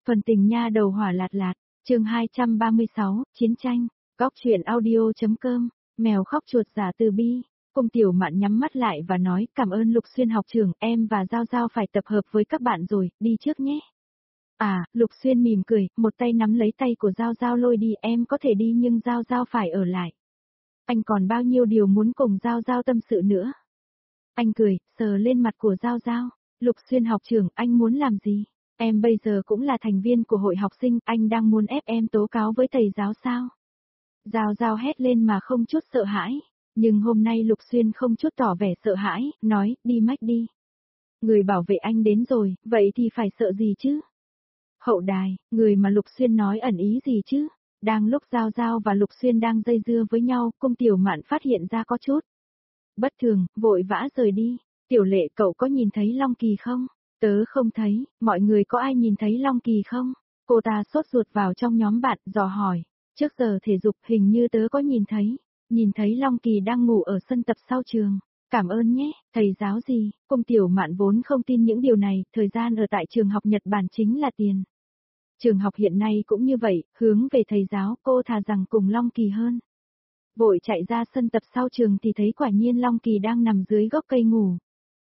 Phần tình nha đầu hỏa lạt lạt, chương 236, chiến tranh, góc truyện audio.com, mèo khóc chuột giả từ bi. Cung Tiểu Mạn nhắm mắt lại và nói cảm ơn Lục Xuyên học trưởng, em và Giao Giao phải tập hợp với các bạn rồi, đi trước nhé. À, Lục Xuyên mỉm cười, một tay nắm lấy tay của Giao Giao lôi đi, em có thể đi nhưng Giao Giao phải ở lại. Anh còn bao nhiêu điều muốn cùng Giao Giao tâm sự nữa. Anh cười, sờ lên mặt của Giao Giao, Lục Xuyên học trưởng, anh muốn làm gì? Em bây giờ cũng là thành viên của hội học sinh, anh đang muốn ép em tố cáo với thầy giáo sao? Giao Giao hét lên mà không chút sợ hãi, nhưng hôm nay Lục Xuyên không chút tỏ vẻ sợ hãi, nói, đi mách đi. Người bảo vệ anh đến rồi, vậy thì phải sợ gì chứ? Hậu đài, người mà Lục Xuyên nói ẩn ý gì chứ? Đang lúc Giao Giao và Lục Xuyên đang dây dưa với nhau, Cung Tiểu Mạn phát hiện ra có chút bất thường, vội vã rời đi. Tiểu Lệ, cậu có nhìn thấy Long Kỳ không? Tớ không thấy, mọi người có ai nhìn thấy Long Kỳ không? Cô ta sốt ruột vào trong nhóm bạn, dò hỏi. Trước giờ thể dục hình như tớ có nhìn thấy Long Kỳ đang ngủ ở sân tập sau trường. Cảm ơn nhé, thầy giáo gì? Cung Tiểu Mạn vốn không tin những điều này, thời gian ở tại trường học Nhật Bản chính là tiền. Trường học hiện nay cũng như vậy, hướng về thầy giáo, cô thà rằng cùng Long Kỳ hơn. Vội chạy ra sân tập sau trường thì thấy quả nhiên Long Kỳ đang nằm dưới gốc cây ngủ.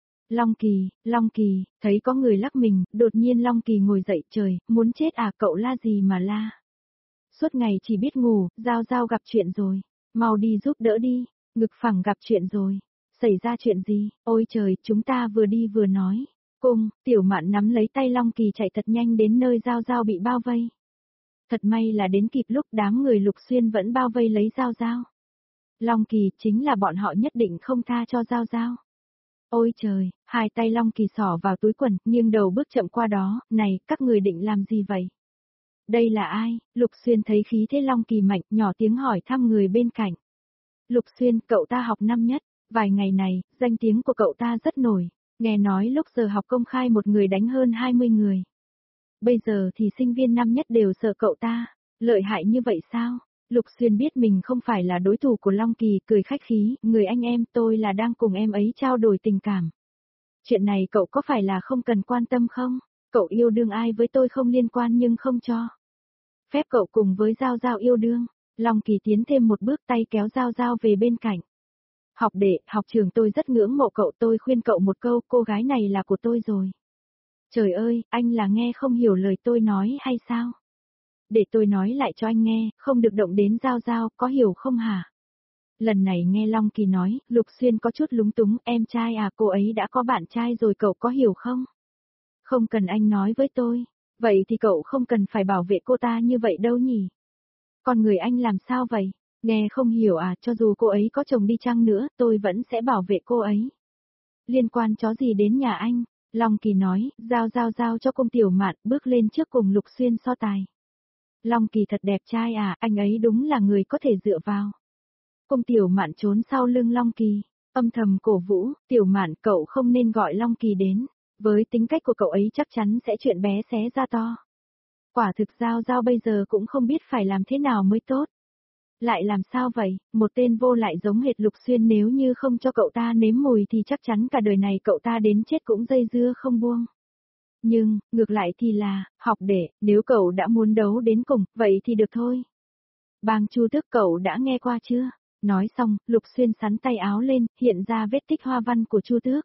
Long Kỳ, thấy có người lắc mình, đột nhiên Long Kỳ ngồi dậy, trời, muốn chết à, cậu la gì mà la. Suốt ngày chỉ biết ngủ, Giao Giao gặp chuyện rồi, mau đi giúp đỡ đi, Ngực phẳng gặp chuyện rồi, xảy ra chuyện gì, ôi trời, chúng ta vừa đi vừa nói. Cung, Tiểu Mạn nắm lấy tay Long Kỳ chạy thật nhanh đến nơi Giao Giao bị bao vây. Thật may là đến kịp lúc đám người Lục Xuyên vẫn bao vây lấy Giao Giao. Long Kỳ, chính là bọn họ nhất định không tha cho Giao Giao. Ôi trời, hai tay Long Kỳ xỏ vào túi quần, nghiêng đầu bước chậm qua đó, này, các người định làm gì vậy? Đây là ai? Lục Xuyên thấy khí thế Long Kỳ mạnh, nhỏ tiếng hỏi thăm người bên cạnh. Lục Xuyên, cậu ta học năm nhất, vài ngày này, danh tiếng của cậu ta rất nổi, nghe nói lúc giờ học công khai một người đánh hơn 20 người. Bây giờ thì sinh viên năm nhất đều sợ cậu ta, lợi hại như vậy sao? Lục Xuyên biết mình không phải là đối thủ của Long Kỳ, cười khách khí, người anh em, tôi là đang cùng em ấy trao đổi tình cảm. Chuyện này cậu có phải là không cần quan tâm không? Cậu yêu đương ai với tôi không liên quan nhưng không cho phép cậu cùng với Giao Giao yêu đương. Long Kỳ tiến thêm một bước, tay kéo Giao Giao về bên cạnh. Học đệ, học trường, tôi rất ngưỡng mộ cậu, tôi khuyên cậu một câu, cô gái này là của tôi rồi. Trời ơi, anh là nghe không hiểu lời tôi nói hay sao? Để tôi nói lại cho anh nghe, không được động đến Giao Giao, có hiểu không hả? Lần này nghe Long Kỳ nói, Lục Xuyên có chút lúng túng, em trai à, cô ấy đã có bạn trai rồi, cậu có hiểu không? Không cần anh nói với tôi, vậy thì cậu không cần phải bảo vệ cô ta như vậy đâu nhỉ? Con người anh làm sao vậy? Nghe không hiểu à, cho dù cô ấy có chồng đi chăng nữa, tôi vẫn sẽ bảo vệ cô ấy. Liên quan chó gì đến nhà anh? Long Kỳ nói, giao cho Cung Tiểu Mạn, bước lên trước cùng Lục Xuyên so tài. Long Kỳ thật đẹp trai à, anh ấy đúng là người có thể dựa vào. Cung Tiểu Mạn trốn sau lưng Long Kỳ, âm thầm cổ vũ, Tiểu Mạn, cậu không nên gọi Long Kỳ đến, với tính cách của cậu ấy chắc chắn sẽ chuyện bé xé ra to. Quả thực Giao bây giờ cũng không biết phải làm thế nào mới tốt. Lại làm sao vậy, một tên vô lại giống hệt Lục Xuyên, nếu như không cho cậu ta nếm mùi thì chắc chắn cả đời này cậu ta đến chết cũng dây dưa không buông. Nhưng, ngược lại thì là, học đệ, nếu cậu đã muốn đấu đến cùng, vậy thì được thôi. Bang Chu Tước, cậu đã nghe qua chưa? Nói xong, Lục Xuyên sắn tay áo lên, hiện ra vết tích hoa văn của Chu Tước.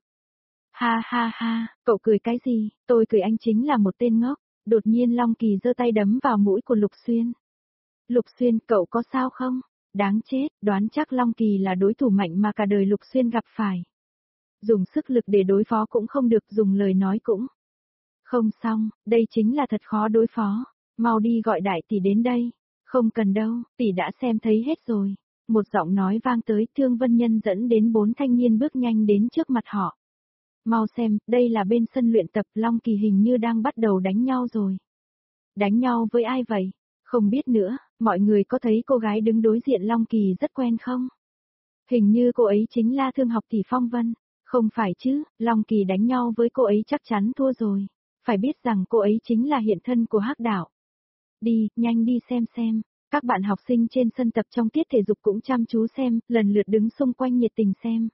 Ha ha ha, cậu cười cái gì, tôi cười, anh chính là một tên ngốc. Đột nhiên Long Kỳ giơ tay đấm vào mũi của Lục Xuyên. Lục Xuyên, cậu có sao không? Đáng chết, đoán chắc Long Kỳ là đối thủ mạnh mà cả đời Lục Xuyên gặp phải. Dùng sức lực để đối phó cũng không được, dùng lời nói cũng không xong, đây chính là thật khó đối phó. Mau đi gọi đại tỷ đến đây. Không cần đâu, tỷ đã xem thấy hết rồi. Một giọng nói vang tới, Thương Vân Nhân dẫn đến 4 thanh niên bước nhanh đến trước mặt họ. Mau xem, đây là bên sân luyện tập, Long Kỳ hình như đang bắt đầu đánh nhau rồi. Đánh nhau với ai vậy? Không biết nữa, mọi người có thấy cô gái đứng đối diện Long Kỳ rất quen không? Hình như cô ấy chính là Thương học tỷ Phong Vân. Không phải chứ, Long Kỳ đánh nhau với cô ấy chắc chắn thua rồi. Phải biết rằng cô ấy chính là hiện thân của Hắc Đạo. Đi, nhanh đi xem. Các bạn học sinh trên sân tập trong tiết thể dục cũng chăm chú xem, lần lượt đứng xung quanh nhiệt tình xem.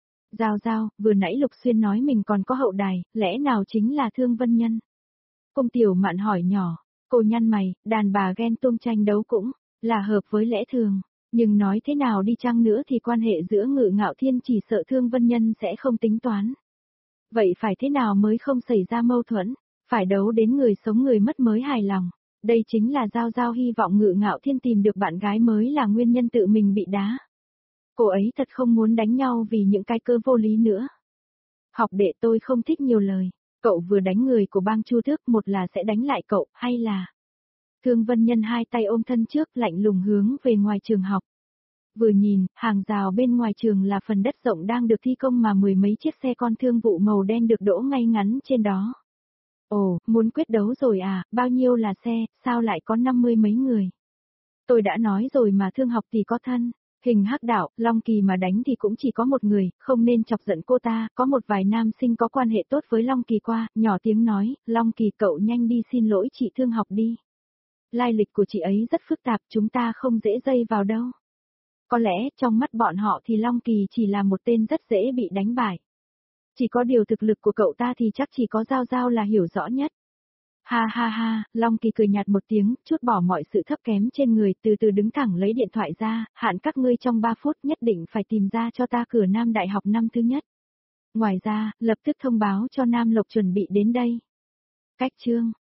Giao, vừa nãy Lục Xuyên nói mình còn có hậu đài, lẽ nào chính là Thương Vân Nhân? Cung Tiểu Mạn hỏi nhỏ, Cô nhăn mày, đàn bà ghen tuông tranh đấu cũng là hợp với lẽ thường. Nhưng nói thế nào đi chăng nữa thì quan hệ giữa Ngự Ngạo Thiên chỉ sợ Thương Vân Nhân sẽ không tính toán. Vậy phải thế nào mới không xảy ra mâu thuẫn? Phải đấu đến người sống người mất mới hài lòng. Đây chính là Giao Giao hy vọng Ngự Ngạo Thiên tìm được bạn gái mới là nguyên nhân tự mình bị đá. Cô ấy thật không muốn đánh nhau vì những cái cơ vô lý nữa. Học đệ tôi không thích nhiều lời. Cậu vừa đánh người của bang Chu Tước, một là sẽ đánh lại cậu, hay là... Thương Vân Nhân hai tay ôm thân trước lạnh lùng hướng về ngoài trường học. Vừa nhìn, hàng rào bên ngoài trường là phần đất rộng đang được thi công mà mười mấy chiếc xe con thương vụ màu đen được đỗ ngay ngắn trên đó. Ồ, muốn quyết đấu rồi à, bao nhiêu là xe, sao lại có 50 mấy người? Tôi đã nói rồi mà Thương học thì có thân. Hình Hắc Đạo, Long Kỳ mà đánh thì cũng chỉ có một người, không nên chọc giận cô ta, có một vài nam sinh có quan hệ tốt với Long Kỳ qua, nhỏ tiếng nói, Long Kỳ cậu nhanh đi xin lỗi chị Thương học đi. Lai lịch của chị ấy rất phức tạp, chúng ta không dễ dây vào đâu. Có lẽ, trong mắt bọn họ thì Long Kỳ chỉ là một tên rất dễ bị đánh bại. Chỉ có điều thực lực của cậu ta thì chắc chỉ có Giao Giao là hiểu rõ nhất. Ha ha ha, Long Kỳ cười nhạt một tiếng, chút bỏ mọi sự thấp kém trên người, từ từ đứng thẳng lấy điện thoại ra, hạn các ngươi trong 3 phút nhất định phải tìm ra cho ta cửa Nam Đại học năm thứ nhất. Ngoài ra, lập tức thông báo cho Nam Lộc chuẩn bị đến đây. Cách chương